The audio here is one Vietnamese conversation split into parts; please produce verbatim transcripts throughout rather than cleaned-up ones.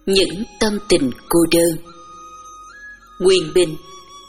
Những tâm tình cô đơn. Nguyên Bình.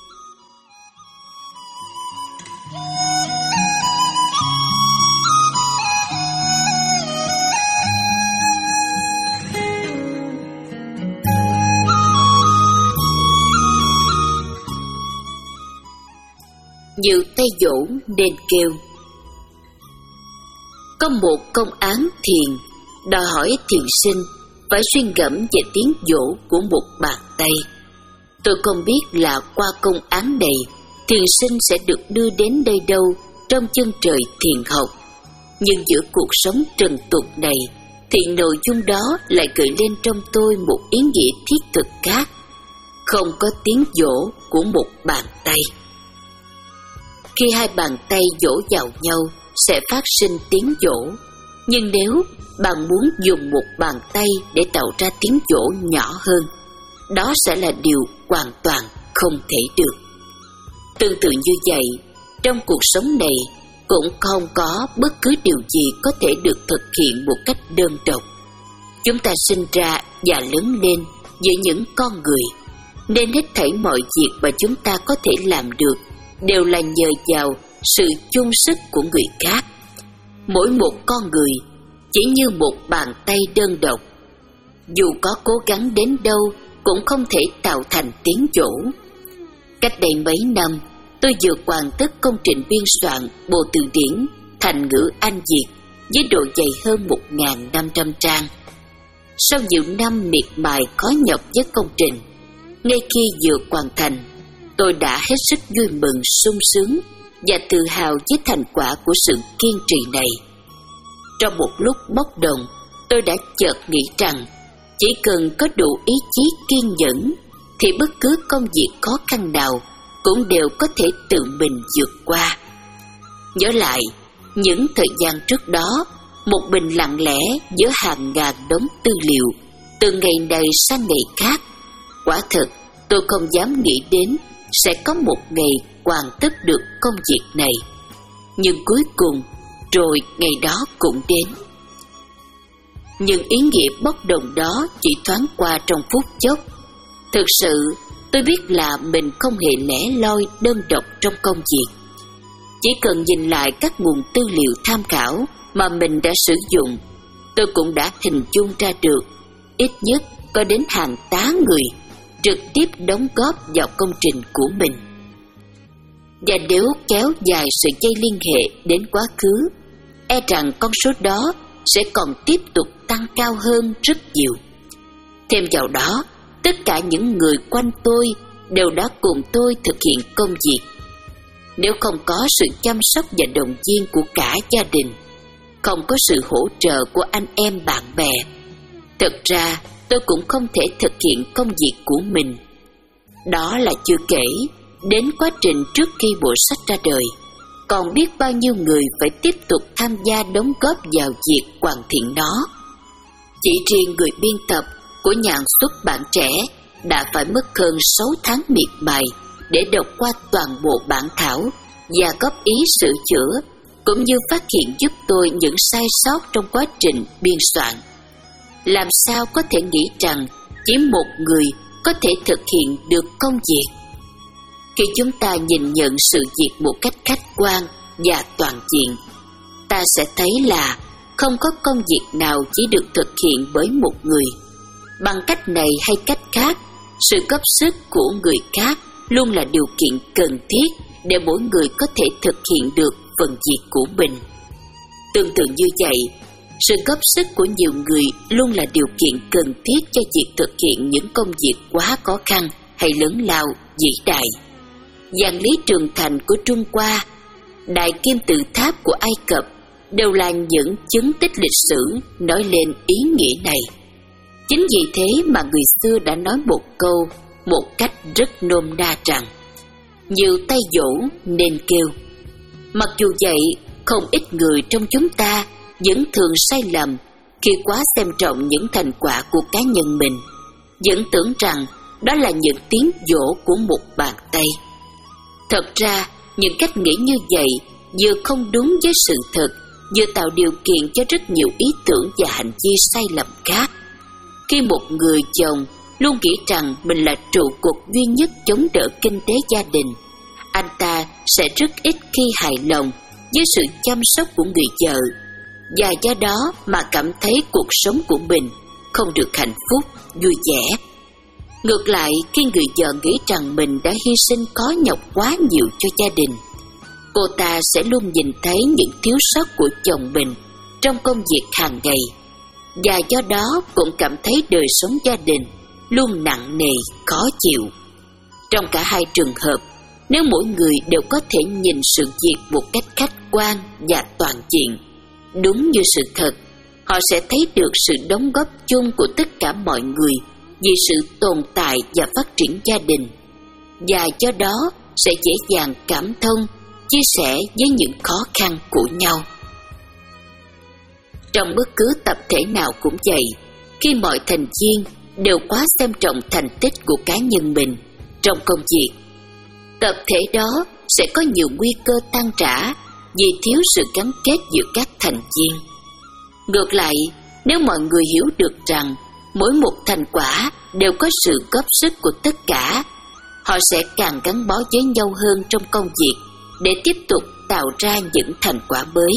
Như tay dỗ nên kêu. Có một công án thiền đòi hỏi thiền sinh phải suy ngẫm về tiếng dỗ của một bàn tay. Tôi không biết là qua công án này thiền sinh sẽ được đưa đến đây đâu trong chân trời thiền học. Nhưng giữa cuộc sống trần tục này thì nội dung đó lại gợi lên trong tôi một ý nghĩa thiết thực khác. Không có tiếng dỗ của một bàn tay. Khi hai bàn tay dỗ vào nhau sẽ phát sinh tiếng dỗ. Nhưng nếu bạn muốn dùng một bàn tay để tạo ra tiếng dỗ nhỏ hơn, đó sẽ là điều hoàn toàn không thể được. Tương tự như vậy, trong cuộc sống này cũng không có bất cứ điều gì có thể được thực hiện một cách đơn độc. Chúng ta sinh ra và lớn lên giữa những con người, nên hết thảy mọi việc mà chúng ta có thể làm được đều là nhờ vào sự chung sức của người khác. Mỗi một con người chỉ như một bàn tay đơn độc, dù có cố gắng đến đâu cũng không thể tạo thành tiếng dỗ. Cách đây mấy năm, tôi vừa hoàn tất công trình biên soạn bộ từ điển thành ngữ Anh Việt với độ dày hơn một nghìn năm trăm trang. Sau nhiều năm miệt mài khó nhọc với công trình, ngay khi vừa hoàn thành, tôi đã hết sức vui mừng, sung sướng và tự hào với thành quả của sự kiên trì này. Trong một lúc bốc đồng, tôi đã chợt nghĩ rằng chỉ cần có đủ ý chí kiên nhẫn thì bất cứ công việc khó khăn nào cũng đều có thể tự mình vượt qua. Nhớ lại những thời gian trước đó, một mình lặng lẽ giữa hàng ngàn đống tư liệu, từ ngày này sang ngày khác. Quả thật, tôi không dám nghĩ đến sẽ có một ngày hoàn tất được công việc này. Nhưng cuối cùng, rồi ngày đó cũng đến. Nhưng ý nghĩa bốc đồng đó chỉ thoáng qua trong phút chốc. Thực sự, tôi biết là mình không hề lẻ loi đơn độc trong công việc. Chỉ cần nhìn lại các nguồn tư liệu tham khảo mà mình đã sử dụng, tôi cũng đã hình dung ra được ít nhất có đến hàng tá người trực tiếp đóng góp vào công trình của mình. Và nếu kéo dài sự dây liên hệ đến quá khứ, e rằng con số đó sẽ còn tiếp tục tăng cao hơn rất nhiều. Thêm vào đó, tất cả những người quanh tôi đều đã cùng tôi thực hiện công việc. Nếu không có sự chăm sóc và động viên của cả gia đình, không có sự hỗ trợ của anh em bạn bè, thật ra tôi cũng không thể thực hiện công việc của mình. Đó là chưa kể đến quá trình trước khi bộ sách ra đời, còn biết bao nhiêu người phải tiếp tục tham gia đóng góp vào việc hoàn thiện nó. Chỉ riêng người biên tập của nhà xuất bản trẻ đã phải mất hơn sáu tháng miệt mài để đọc qua toàn bộ bản thảo và góp ý sửa chữa, cũng như phát hiện giúp tôi những sai sót trong quá trình biên soạn. Làm sao có thể nghĩ rằng chỉ một người có thể thực hiện được công việc? Khi chúng ta nhìn nhận sự việc một cách khách quan và toàn diện, ta sẽ thấy là không có công việc nào chỉ được thực hiện bởi một người. Bằng cách này hay cách khác, sự góp sức của người khác luôn là điều kiện cần thiết để mỗi người có thể thực hiện được phần việc của mình. Tương tự như vậy, sự góp sức của nhiều người luôn là điều kiện cần thiết cho việc thực hiện những công việc quá khó khăn hay lớn lao, vĩ đại. Vạn lý trường thành của Trung Hoa, đại kim tự tháp của Ai Cập đều là những chứng tích lịch sử nói lên ý nghĩa này. Chính vì thế mà người xưa đã nói một câu một cách rất nôm na rằng nhiều tay dỗ nên kêu. Mặc dù vậy, không ít người trong chúng ta vẫn thường sai lầm khi quá xem trọng những thành quả của cá nhân mình, vẫn tưởng rằng đó là những tiếng dỗ của một bàn tay. Thật ra, những cách nghĩ như vậy vừa không đúng với sự thật, vừa tạo điều kiện cho rất nhiều ý tưởng và hành vi sai lầm khác. Khi một người chồng luôn nghĩ rằng mình là trụ cột duy nhất chống đỡ kinh tế gia đình, anh ta sẽ rất ít khi hài lòng với sự chăm sóc của người vợ, và do đó mà cảm thấy cuộc sống của mình không được hạnh phúc, vui vẻ. Ngược lại, khi người vợ nghĩ rằng mình đã hy sinh khó nhọc quá nhiều cho gia đình, cô ta sẽ luôn nhìn thấy những thiếu sót của chồng mình trong công việc hàng ngày, và do đó cũng cảm thấy đời sống gia đình luôn nặng nề, khó chịu. Trong cả hai trường hợp, nếu mỗi người đều có thể nhìn sự việc một cách khách quan và toàn diện, đúng như sự thật, họ sẽ thấy được sự đóng góp chung của tất cả mọi người vì sự tồn tại và phát triển gia đình, và do đó sẽ dễ dàng cảm thông, chia sẻ với những khó khăn của nhau. Trong bất cứ tập thể nào cũng vậy, khi mọi thành viên đều quá xem trọng thành tích của cá nhân mình trong công việc, tập thể đó sẽ có nhiều nguy cơ tan rã vì thiếu sự gắn kết giữa các thành viên. Ngược lại, nếu mọi người hiểu được rằng mỗi một thành quả đều có sự góp sức của tất cả, họ sẽ càng gắn bó với nhau hơn trong công việc để tiếp tục tạo ra những thành quả mới.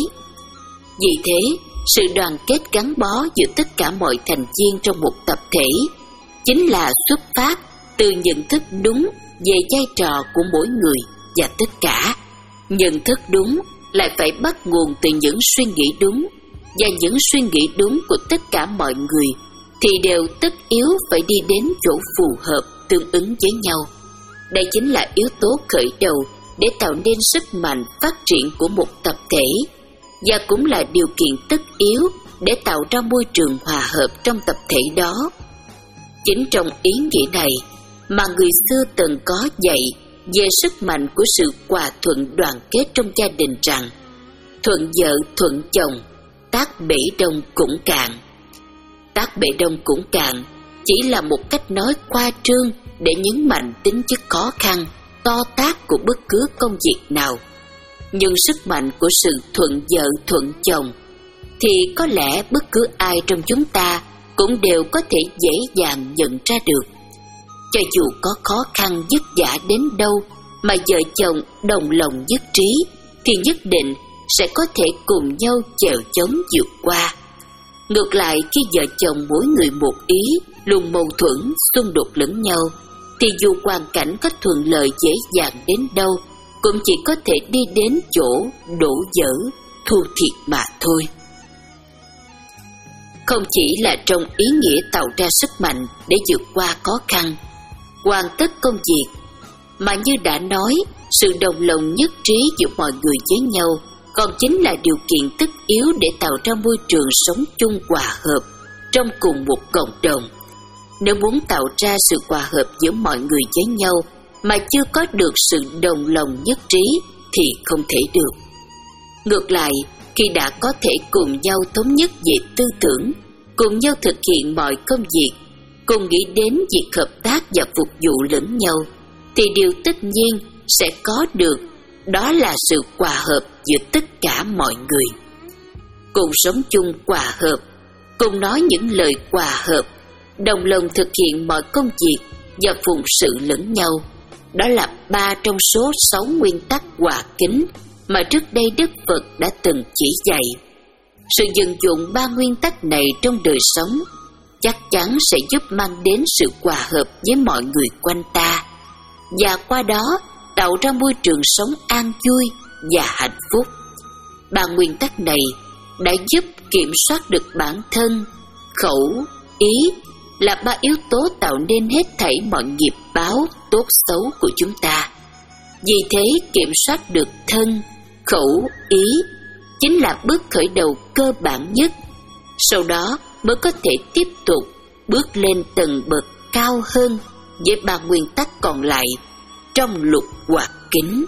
Vì thế, sự đoàn kết gắn bó giữa tất cả mọi thành viên trong một tập thể chính là xuất phát từ nhận thức đúng về vai trò của mỗi người và tất cả. Nhận thức đúng lại phải bắt nguồn từ những suy nghĩ đúng, và những suy nghĩ đúng của tất cả mọi người thì đều tất yếu phải đi đến chỗ phù hợp, tương ứng với nhau. Đây chính là yếu tố khởi đầu để tạo nên sức mạnh phát triển của một tập thể, và cũng là điều kiện tất yếu để tạo ra môi trường hòa hợp trong tập thể đó. Chính trong ý nghĩa này mà người xưa từng có dạy về sức mạnh của sự hòa thuận đoàn kết trong gia đình rằng: thuận vợ thuận chồng, tát bể đông cũng cạn. Tát bể đông cũng cạn chỉ là một cách nói khoa trương để nhấn mạnh tính chất khó khăn, to tát của bất cứ công việc nào. Nhưng sức mạnh của sự thuận vợ thuận chồng thì có lẽ bất cứ ai trong chúng ta cũng đều có thể dễ dàng nhận ra được. Cho dù có khó khăn vất vả đến đâu mà vợ chồng đồng lòng nhất trí, thì nhất định sẽ có thể cùng nhau chèo chống vượt qua. Ngược lại, khi vợ chồng mỗi người một ý, luôn mâu thuẫn, xung đột lẫn nhau, thì dù hoàn cảnh có thuận lợi dễ dàng đến đâu, cũng chỉ có thể đi đến chỗ đổ vỡ, thua thiệt mà thôi. Không chỉ là trong ý nghĩa tạo ra sức mạnh để vượt qua khó khăn, hoàn tất công việc, mà như đã nói, sự đồng lòng nhất trí giữa mọi người với nhau còn chính là điều kiện tất yếu để tạo ra môi trường sống chung hòa hợp trong cùng một cộng đồng. Nếu muốn tạo ra sự hòa hợp giữa mọi người với nhau mà chưa có được sự đồng lòng nhất trí thì không thể được. Ngược lại, khi đã có thể cùng nhau thống nhất về tư tưởng, cùng nhau thực hiện mọi công việc, cùng nghĩ đến việc hợp tác và phục vụ lẫn nhau, thì điều tất nhiên sẽ có được, đó là sự hòa hợp giữa tất cả mọi người. Cùng sống chung hòa hợp, cùng nói những lời hòa hợp, đồng lòng thực hiện mọi công việc và phụng sự lẫn nhau. Đó là ba trong số sáu nguyên tắc hòa kính mà trước đây Đức Phật đã từng chỉ dạy. Sự vận dụng ba nguyên tắc này trong đời sống chắc chắn sẽ giúp mang đến sự hòa hợp với mọi người quanh ta, và qua đó tạo ra môi trường sống an vui và hạnh phúc. Ba nguyên tắc này đã giúp kiểm soát được bản thân, khẩu, ý, là ba yếu tố tạo nên hết thảy mọi nghiệp báo tốt xấu của chúng ta. Vì thế, kiểm soát được thân, khẩu, ý chính là bước khởi đầu cơ bản nhất. Sau đó mới có thể tiếp tục bước lên tầng bậc cao hơn với ba nguyên tắc còn lại trong lục hòa kính.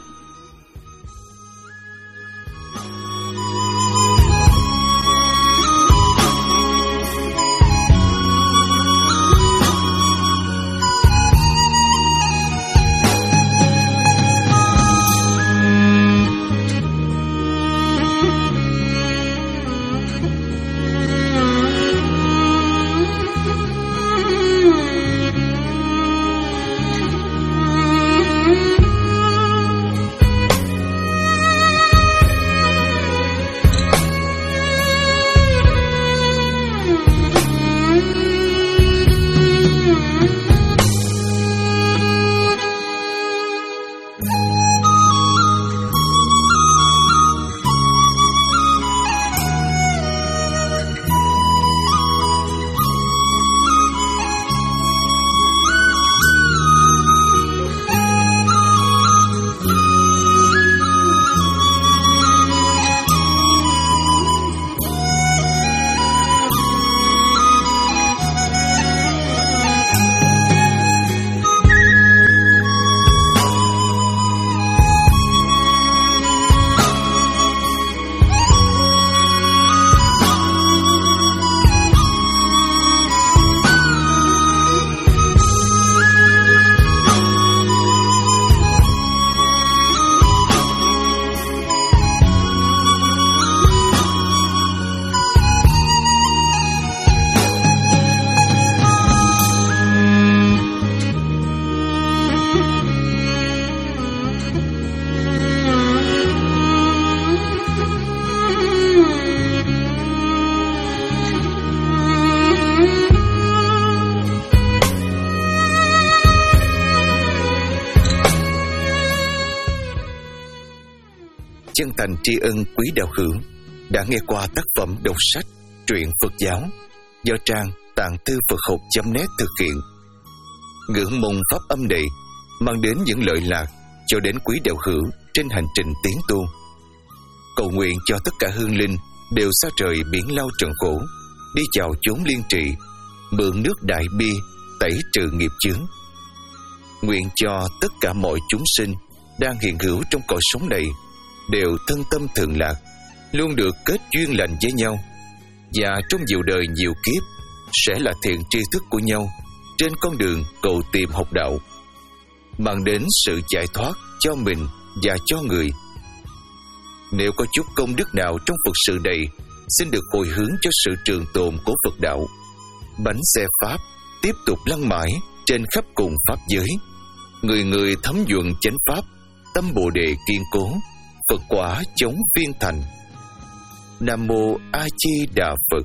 chân thành tri ân quý đạo hữu đã nghe qua tác phẩm đọc sách truyện Phật giáo do trang tạng thư Phật học chấm net thực hiện. Ngưỡng mong pháp âm này mang đến những lợi lạc cho đến quý đạo hữu trên hành trình tiến tu. Cầu nguyện cho tất cả hương linh đều xa trời biển lao trần khổ, đi vào chốn liên trì, mượn nước đại bi tẩy trừ nghiệp chướng. Nguyện cho tất cả mọi chúng sinh đang hiện hữu trong cõi sống này đều thân tâm thường lạc, luôn được kết duyên lành với nhau, và trong nhiều đời nhiều kiếp sẽ là thiện tri thức của nhau trên con đường cầu tìm học đạo, mang đến sự giải thoát cho mình và cho người. Nếu có chút công đức nào trong Phật sự này, xin được hồi hướng cho sự trường tồn của Phật đạo. Bánh xe Pháp tiếp tục lăn mãi trên khắp cùng Pháp giới, người người thấm nhuận chánh Pháp, tâm Bồ Đề kiên cố, Phật quả chống viên thành. Nam Mô A Di Đà Phật.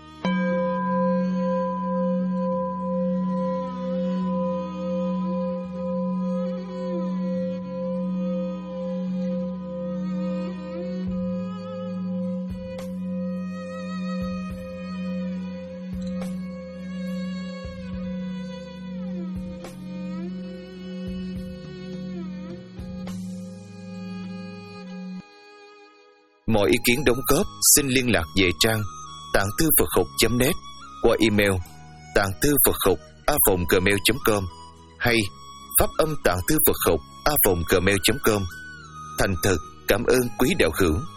Mọi ý kiến đóng góp xin liên lạc về trang tạng thư Phật học chấm net qua email tạng thư Phật học a còng gmail chấm com hay pháp âm tạng thư Phật học a còng gmail chấm com. Thành thật cảm ơn quý đạo hữu.